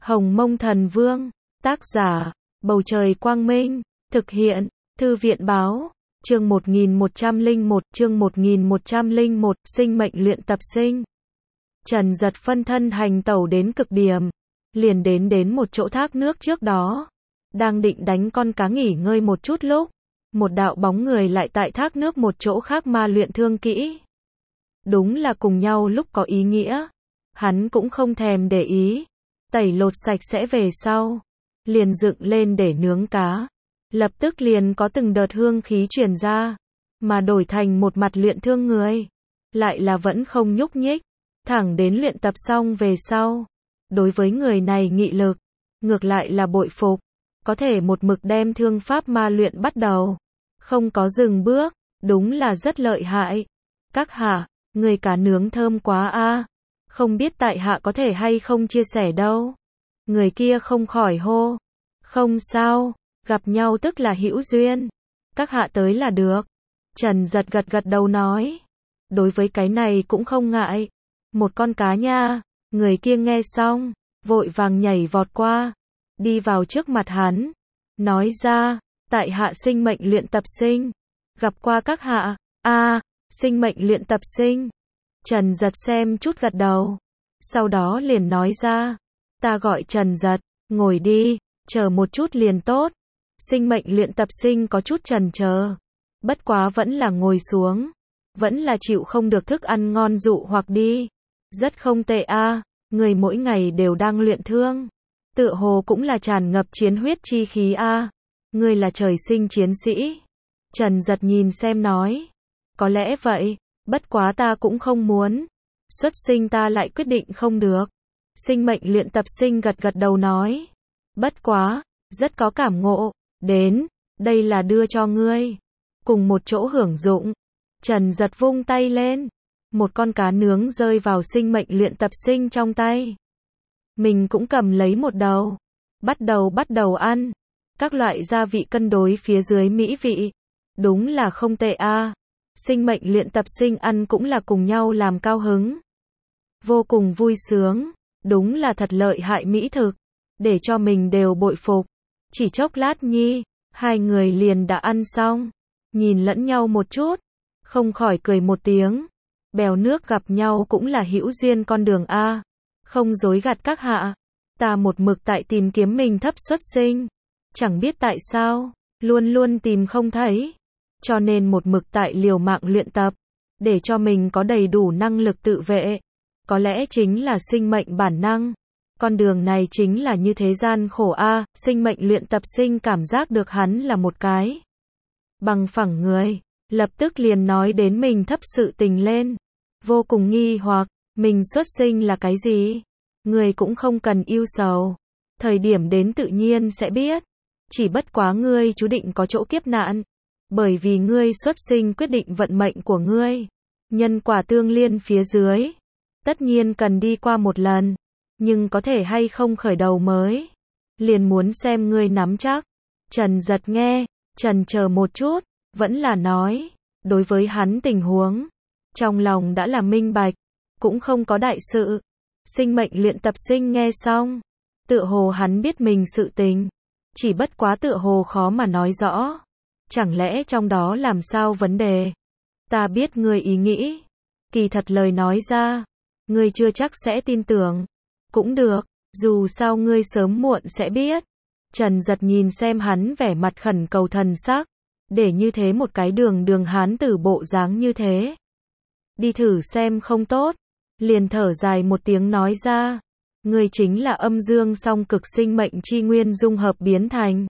Hồng Mông Thần Vương, tác giả, Bầu Trời Quang Minh, thực hiện, Thư viện Báo, chương 1101, sinh mệnh luyện tập sinh. Trần Giật phân thân hành tẩu đến cực điểm, liền đến một chỗ thác nước trước đó. Đang định đánh con cá nghỉ ngơi một chút lúc, một đạo bóng người lại tại thác nước một chỗ khác ma luyện thương kỹ. Đúng là cùng nhau lúc có ý nghĩa. Hắn cũng không thèm để ý. Tẩy lột sạch sẽ về sau. Liền dựng lên để nướng cá. Lập tức liền có từng đợt hương khí truyền ra. Mà đổi thành một mặt luyện thương người. Lại là vẫn không nhúc nhích. Thẳng đến luyện tập xong về sau. Đối với người này nghị lực. Ngược lại là bội phục. Có thể một mực đem thương pháp ma luyện bắt đầu. Không có dừng bước. Đúng là rất lợi hại. Các hạ, người cá nướng thơm quá a. Không biết tại hạ có thể hay không chia sẻ đâu. Người kia không khỏi hô. Không sao, gặp nhau tức là hữu duyên. Các hạ tới là được. Trần Giật gật đầu nói. Đối với cái này cũng không ngại. Một con cá nha. Người kia nghe xong, vội vàng nhảy vọt qua. Đi vào trước mặt hắn. Nói ra, tại hạ sinh mệnh luyện tập sinh. Gặp qua các hạ. Sinh mệnh luyện tập sinh. Trần Giật xem chút gật đầu. Sau đó liền nói ra. Ta gọi Trần Giật, ngồi đi, chờ một chút liền tốt. Sinh mệnh luyện tập sinh có chút chần chờ. Bất quá vẫn là ngồi xuống. Vẫn là chịu không được thức ăn ngon dụ hoặc đi. Rất không tệ a, người mỗi ngày đều đang luyện thương. Tựa hồ cũng là tràn ngập chiến huyết chi khí a. Ngươi là trời sinh chiến sĩ. Trần Giật nhìn xem nói. Có lẽ vậy, bất quá ta cũng không muốn. Xuất sinh ta lại quyết định không được. Sinh mệnh luyện tập sinh gật đầu nói. Bất quá, rất có cảm ngộ. Đến, đây là đưa cho ngươi. Cùng một chỗ hưởng dụng. Trần Giật vung tay lên. Một con cá nướng rơi vào sinh mệnh luyện tập sinh trong tay. Mình cũng cầm lấy một đầu. Bắt đầu ăn. Các loại gia vị cân đối phía dưới mỹ vị. Đúng là không tệ a. Sinh mệnh luyện tập sinh ăn cũng là cùng nhau làm cao hứng. Vô cùng vui sướng. Đúng là thật lợi hại mỹ thực. Để cho mình đều bội phục. Chỉ chốc lát nhi, hai người liền đã ăn xong. Nhìn lẫn nhau một chút. Không khỏi cười một tiếng. Bèo nước gặp nhau cũng là hữu duyên con đường a. Không dối gạt các hạ. Ta một mực tại tìm kiếm mình thấp xuất sinh. Chẳng biết tại sao, luôn tìm không thấy. Cho nên một mực tại liều mạng luyện tập. Để cho mình có đầy đủ năng lực tự vệ. Có lẽ chính là sinh mệnh bản năng. Con đường này chính là như thế gian khổ a. Sinh mệnh luyện tập sinh cảm giác được hắn là một cái bằng phẳng người. Lập tức liền nói đến mình thấp sự tình lên. Vô cùng nghi hoặc, mình xuất sinh là cái gì? Người cũng không cần yêu sầu. Thời điểm đến tự nhiên sẽ biết. Chỉ bất quá ngươi chú định có chỗ kiếp nạn. Bởi vì ngươi xuất sinh quyết định vận mệnh của ngươi. Nhân quả tương liên phía dưới. Tất nhiên cần đi qua một lần. Nhưng có thể hay không khởi đầu mới. Liền muốn xem ngươi nắm chắc. Trần Giật nghe, trần chờ một chút. Vẫn là nói. Đối với hắn tình huống. Trong lòng đã là minh bạch. Cũng không có đại sự. Sinh mệnh luyện tập sinh nghe xong. Tựa hồ hắn biết mình sự tình. Chỉ bất quá tựa hồ khó mà nói rõ. Chẳng lẽ trong đó làm sao vấn đề? Ta biết ngươi ý nghĩ. Kỳ thật lời nói ra. Ngươi chưa chắc sẽ tin tưởng. Cũng được. Dù sao ngươi sớm muộn sẽ biết. Trần Giật nhìn xem hắn vẻ mặt khẩn cầu thần sắc. Để như thế một cái đường hán tử bộ dáng như thế. Đi thử xem không tốt. Liền thở dài một tiếng nói ra. Ngươi chính là âm dương song cực sinh mệnh chi nguyên dung hợp biến thành.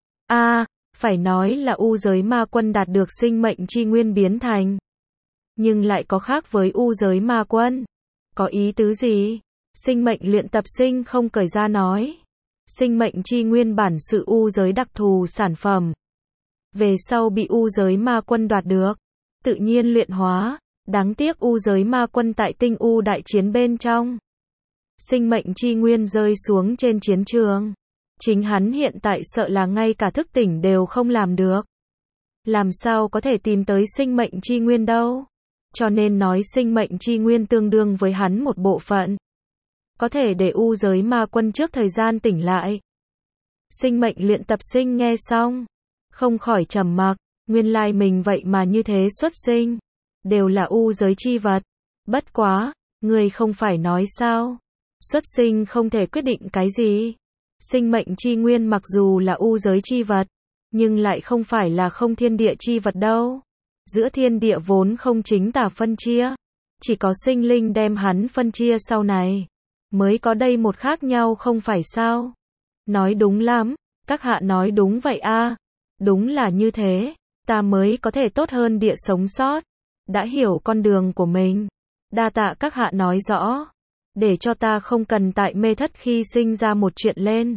Phải nói là u giới ma quân đạt được sinh mệnh chi nguyên biến thành. Nhưng lại có khác với u giới ma quân. Có ý tứ gì? Sinh mệnh luyện tập sinh không cởi ra nói. Sinh mệnh chi nguyên bản sự u giới đặc thù sản phẩm. Về sau bị u giới ma quân đoạt được. Tự nhiên luyện hóa. Đáng tiếc u giới ma quân tại tinh u đại chiến bên trong. Sinh mệnh chi nguyên rơi xuống trên chiến trường. Chính hắn hiện tại sợ là ngay cả thức tỉnh đều không làm được. Làm sao có thể tìm tới sinh mệnh chi nguyên đâu. Cho nên nói sinh mệnh chi nguyên tương đương với hắn một bộ phận. có thể để u giới ma quân trước thời gian tỉnh lại. Sinh mệnh luyện tập sinh nghe xong, không khỏi trầm mặc, nguyên lai mình vậy mà như thế xuất sinh, đều là u giới chi vật. Bất quá, người không phải nói sao? Xuất sinh không thể quyết định cái gì. Sinh mệnh chi nguyên mặc dù là u giới chi vật, nhưng lại không phải là không thiên địa chi vật đâu. Giữa thiên địa vốn không chính tả phân chia, chỉ có sinh linh đem hắn phân chia sau này, mới có đây một khác nhau không phải sao? Nói đúng lắm, các hạ nói đúng vậy a. Đúng là như thế, ta mới có thể tốt hơn địa sống sót. Đã hiểu con đường của mình. Đa tạ các hạ nói rõ, để cho ta không cần tại mê thất khi sinh ra một chuyện lên.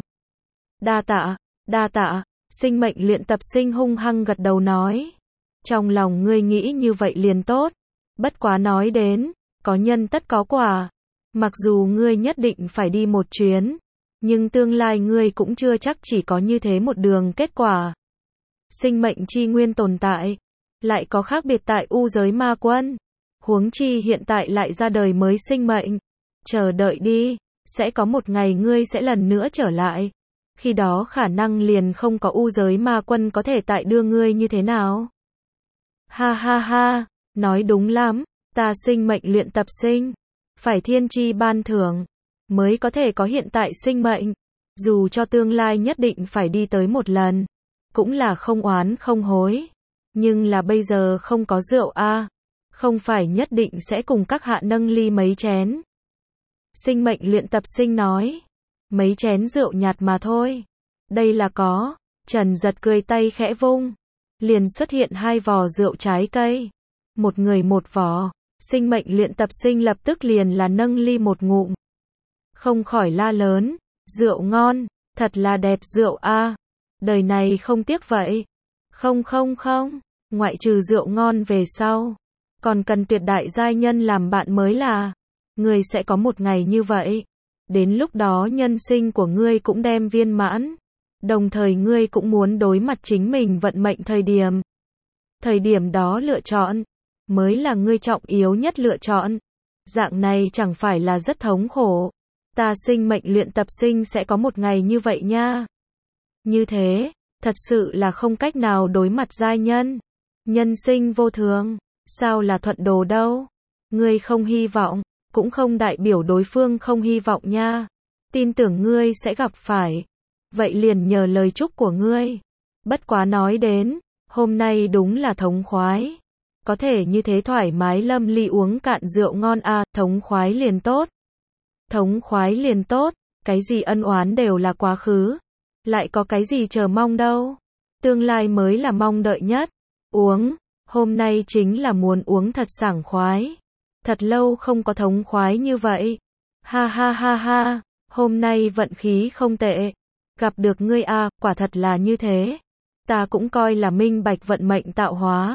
Đa tạ, sinh mệnh luyện tập sinh hung hăng gật đầu nói. Trong lòng ngươi nghĩ như vậy liền tốt. Bất quá nói đến, có nhân tất có quả. Mặc dù ngươi nhất định phải đi một chuyến, nhưng tương lai ngươi cũng chưa chắc chỉ có như thế một đường kết quả. Sinh mệnh chi nguyên tồn tại, lại có khác biệt tại u giới ma quân. Huống chi hiện tại lại ra đời mới sinh mệnh. Chờ đợi đi, sẽ có một ngày ngươi sẽ lần nữa trở lại. Khi đó khả năng liền không có u giới ma quân có thể tại đưa ngươi như thế nào. Ha ha ha, nói đúng lắm, ta sinh mệnh luyện tập sinh, phải thiên chi ban thưởng, mới có thể có hiện tại sinh mệnh. Dù cho tương lai nhất định phải đi tới một lần, cũng là không oán không hối. Nhưng là bây giờ không có rượu a, không phải nhất định sẽ cùng các hạ nâng ly mấy chén. Sinh mệnh luyện tập sinh nói, mấy chén rượu nhạt mà thôi. Đây là có. Trần Giật cười tay khẽ vung, liền xuất hiện 2 vò rượu trái cây. Một người một vò. Sinh mệnh luyện tập sinh lập tức liền là nâng ly một ngụm. Không khỏi la lớn, rượu ngon, thật là đẹp rượu a. Đời này không tiếc vậy. Không, ngoại trừ rượu ngon về sau, còn cần tuyệt đại giai nhân làm bạn mới là. Ngươi sẽ có một ngày như vậy. Đến lúc đó nhân sinh của ngươi cũng đem viên mãn. Đồng thời ngươi cũng muốn đối mặt chính mình vận mệnh thời điểm. Thời điểm đó lựa chọn, mới là ngươi trọng yếu nhất lựa chọn. Dạng này chẳng phải là rất thống khổ. Ta sinh mệnh luyện tập sinh sẽ có một ngày như vậy nha. Như thế, thật sự là không cách nào đối mặt giai nhân. Nhân sinh vô thường, sao là thuận đồ đâu. Ngươi không hy vọng, cũng không đại biểu đối phương không hy vọng nha. Tin tưởng ngươi sẽ gặp phải. Vậy liền nhờ lời chúc của ngươi. Bất quá nói đến, hôm nay đúng là thống khoái. Có thể như thế thoải mái lâm ly uống cạn rượu ngon a, thống khoái liền tốt. Thống khoái liền tốt, cái gì ân oán đều là quá khứ. Lại có cái gì chờ mong đâu. Tương lai mới là mong đợi nhất. Uống, hôm nay chính là muốn uống thật sảng khoái. Thật lâu không có thống khoái như vậy. Ha ha ha ha, hôm nay vận khí không tệ. Gặp được ngươi a, quả thật là như thế. Ta cũng coi là minh bạch vận mệnh tạo hóa.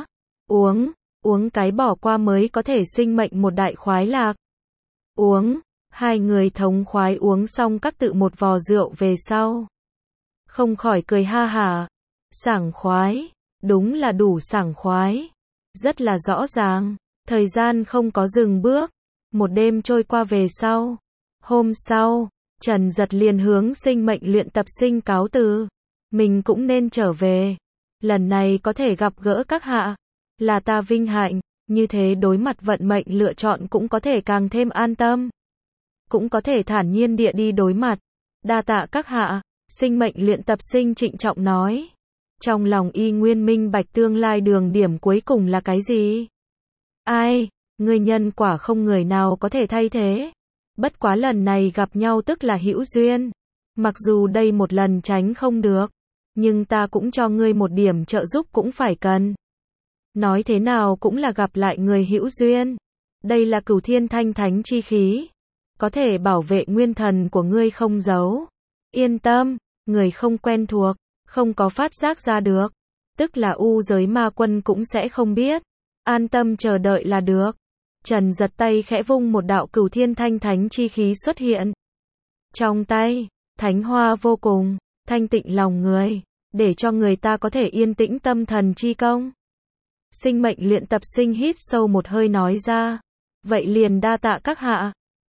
Uống cái bỏ qua mới có thể sinh mệnh một đại khoái lạc. Uống, 2 người thống khoái uống xong các tự một vò rượu về sau. Không khỏi cười ha hả. Sảng khoái, đúng là đủ sảng khoái. Rất là rõ ràng, thời gian không có dừng bước. Một đêm trôi qua về sau. Hôm sau, Trần Giật liền hướng sinh mệnh luyện tập sinh cáo từ. Mình cũng nên trở về. Lần này có thể gặp gỡ các hạ, là ta vinh hạnh. Như thế đối mặt vận mệnh lựa chọn cũng có thể càng thêm an tâm. Cũng có thể thản nhiên địa đi đối mặt. Đa tạ các hạ. Sinh mệnh luyện tập sinh trịnh trọng nói. Trong lòng y nguyên minh bạch tương lai đường điểm cuối cùng là cái gì? Ai, người nhân quả không người nào có thể thay thế. Bất quá lần này gặp nhau tức là hữu duyên. Mặc dù đây một lần tránh không được, nhưng ta cũng cho ngươi một điểm trợ giúp cũng phải cần. Nói thế nào cũng là gặp lại người hữu duyên. Đây là Cửu Thiên Thanh Thánh chi khí, có thể bảo vệ nguyên thần của ngươi không giấu. Yên tâm, người không quen thuộc, không có phát giác ra được, tức là u giới ma quân cũng sẽ không biết. An tâm chờ đợi là được. Trần Giật tay khẽ vung một đạo Cửu Thiên Thanh Thánh chi khí xuất hiện. Trong tay, thánh hoa vô cùng, thanh tịnh lòng người, để cho người ta có thể yên tĩnh tâm thần chi công. Sinh mệnh luyện tập sinh hít sâu một hơi nói ra. Vậy liền đa tạ các hạ.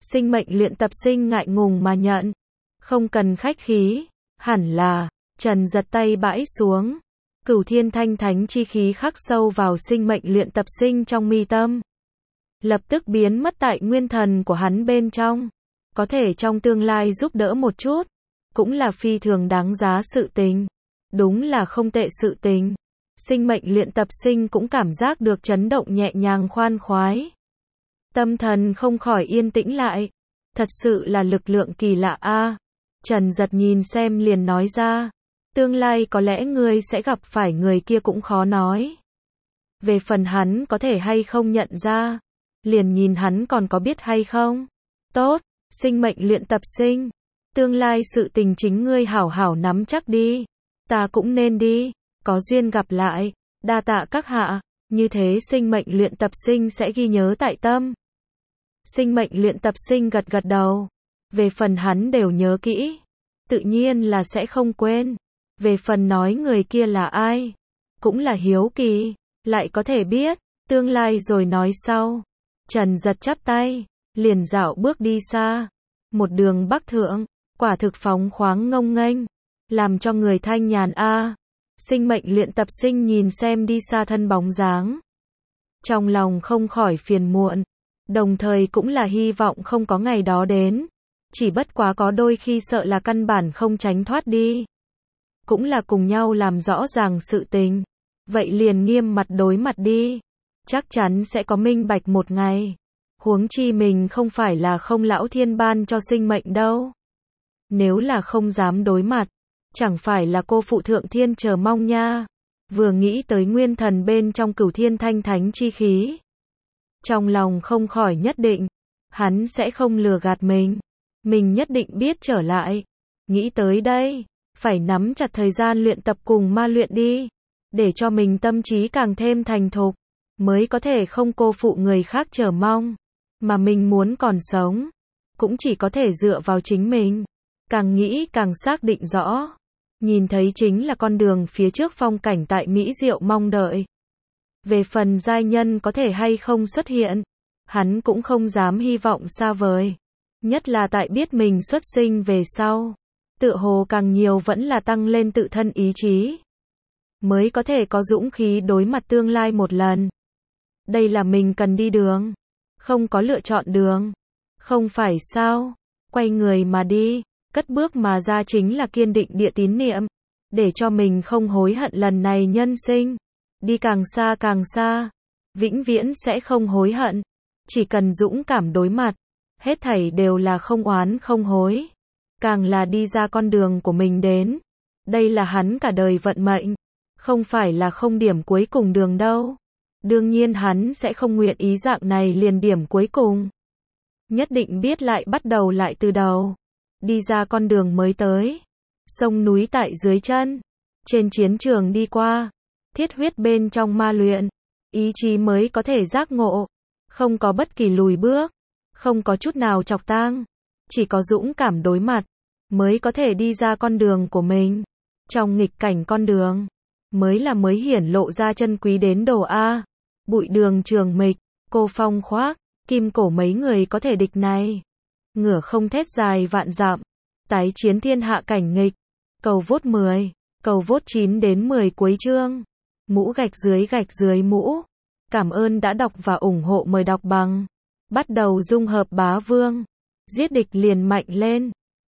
Sinh mệnh luyện tập sinh ngại ngùng mà nhận. Không cần khách khí. Hẳn là. Trần giật tay bãi xuống. Cửu thiên thanh thánh chi khí khắc sâu vào sinh mệnh luyện tập sinh trong mi tâm. Lập tức biến mất tại nguyên thần của hắn bên trong. Có thể trong tương lai giúp đỡ một chút. Cũng là phi thường đáng giá sự tình. Đúng là không tệ sự tình. Sinh mệnh luyện tập sinh cũng cảm giác được chấn động nhẹ nhàng khoan khoái. Tâm thần không khỏi yên tĩnh lại. Thật sự là lực lượng kỳ lạ a. Trần giật nhìn xem liền nói ra. Tương lai có lẽ ngươi sẽ gặp phải người kia cũng khó nói. Về phần hắn có thể hay không nhận ra. Liền nhìn hắn còn có biết hay không. Tốt, sinh mệnh luyện tập sinh. Tương lai sự tình chính ngươi hảo hảo nắm chắc đi. Ta cũng nên đi. Có duyên gặp lại. Đa tạ các hạ. Như thế sinh mệnh luyện tập sinh sẽ ghi nhớ tại tâm. Sinh mệnh luyện tập sinh gật gật đầu. Về phần hắn đều nhớ kỹ. Tự nhiên là sẽ không quên. Về phần nói người kia là ai. Cũng là hiếu kỳ. Lại có thể biết. Tương lai rồi nói sau. Trần giật chắp tay. Liền dạo bước đi xa. Một đường bắc thượng. Quả thực phóng khoáng ngông nghênh. Làm cho người thanh nhàn a. Sinh mệnh luyện tập sinh nhìn xem đi xa thân bóng dáng. Trong lòng không khỏi phiền muộn. Đồng thời cũng là hy vọng không có ngày đó đến. Chỉ bất quá có đôi khi sợ là căn bản không tránh thoát đi. Cũng là cùng nhau làm rõ ràng sự tình. Vậy liền nghiêm mặt đối mặt đi. Chắc chắn sẽ có minh bạch một ngày. Huống chi mình không phải là không lão thiên ban cho sinh mệnh đâu. Nếu là không dám đối mặt. Chẳng phải là cô phụ thượng thiên chờ mong nha. Vừa nghĩ tới nguyên thần bên trong cửu thiên thanh thánh chi khí. Trong lòng không khỏi nhất định. Hắn sẽ không lừa gạt mình. Mình nhất định biết trở lại. Nghĩ tới đây. Phải nắm chặt thời gian luyện tập cùng ma luyện đi. Để cho mình tâm trí càng thêm thành thục. Mới có thể không cô phụ người khác chờ mong. Mà mình muốn còn sống. Cũng chỉ có thể dựa vào chính mình. Càng nghĩ càng xác định rõ. Nhìn thấy chính là con đường phía trước phong cảnh tại Mỹ Diệu mong đợi. Về phần giai nhân có thể hay không xuất hiện. Hắn cũng không dám hy vọng xa vời. Nhất là tại biết mình xuất sinh về sau. Tựa hồ càng nhiều vẫn là tăng lên tự thân ý chí. Mới có thể có dũng khí đối mặt tương lai một lần. Đây là mình cần đi đường. Không có lựa chọn đường. Không phải sao. Quay người mà đi. Cất bước mà ra chính là kiên định địa tín niệm. Để cho mình không hối hận lần này nhân sinh. Đi càng xa. Vĩnh viễn sẽ không hối hận. Chỉ cần dũng cảm đối mặt. Hết thảy đều là không oán không hối. Càng là đi ra con đường của mình đến. Đây là hắn cả đời vận mệnh. Không phải là không điểm cuối cùng đường đâu. Đương nhiên hắn sẽ không nguyện ý dạng này liền điểm cuối cùng. Nhất định biết lại bắt đầu lại từ đầu. Đi ra con đường mới tới. Sông núi tại dưới chân. Trên chiến trường đi qua. Thiết huyết bên trong ma luyện. Ý chí mới có thể giác ngộ. Không có bất kỳ lùi bước. Không có chút nào chọc tang. Chỉ có dũng cảm đối mặt. Mới có thể đi ra con đường của mình. Trong nghịch cảnh con đường. Mới hiển lộ ra chân quý đến đồ A. Bụi đường trường mịch. Cô phong khoác. Kim cổ mấy người có thể địch này. Ngửa không thét dài vạn dặm. Tái chiến thiên hạ cảnh nghịch. Cầu vốt 10. Cầu vốt 9 đến 10 cuối chương. Mũ gạch dưới mũ. Cảm ơn đã đọc và ủng hộ, mời đọc bằng. Bắt đầu dung hợp bá vương. Giết địch liền mạnh lên.